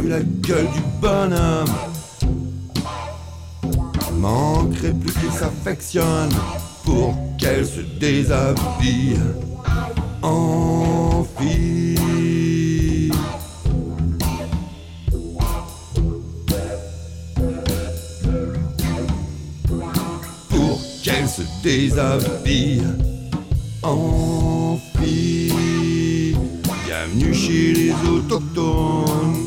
vu la gueule du bonhomme. Manquerait plus qu'il s'affectionne pour qu'elle se déshabille en fille. Pour qu'elle se déshabille en fille. Bienvenue chez les autochtones.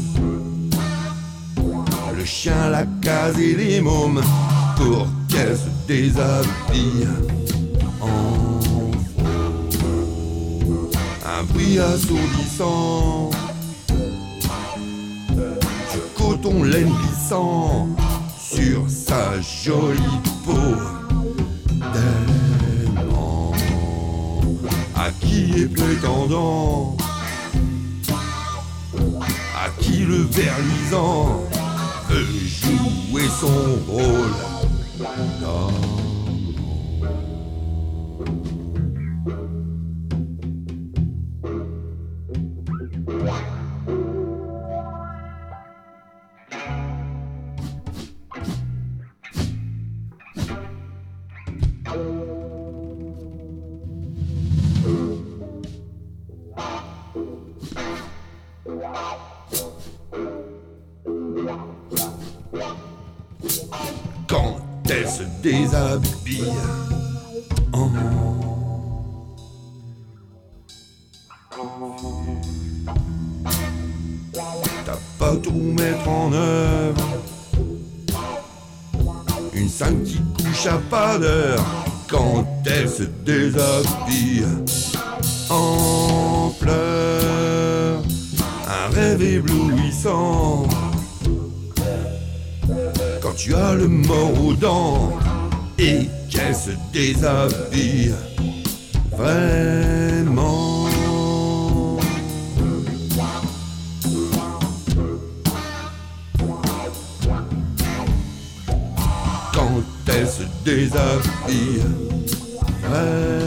Le chien, la case et les mômes. Pour qu'elle se déshabille en faux. Un bruit assourdissant, du coton laine glissant sur sa jolie peau d'aimant. À qui est prétendant, à qui le ver luisant veut jouer son rôle d'amant. Quand elle se déshabille en t'as pas tout mettre en œuvre, une scène qui couche à pas d'heure. Quand elle se déshabille en fleurs, un rêve éblouissant. Quand tu as le mort aux dents et qu'elle se déshabille vraiment. Quand elle se déshabille vraiment.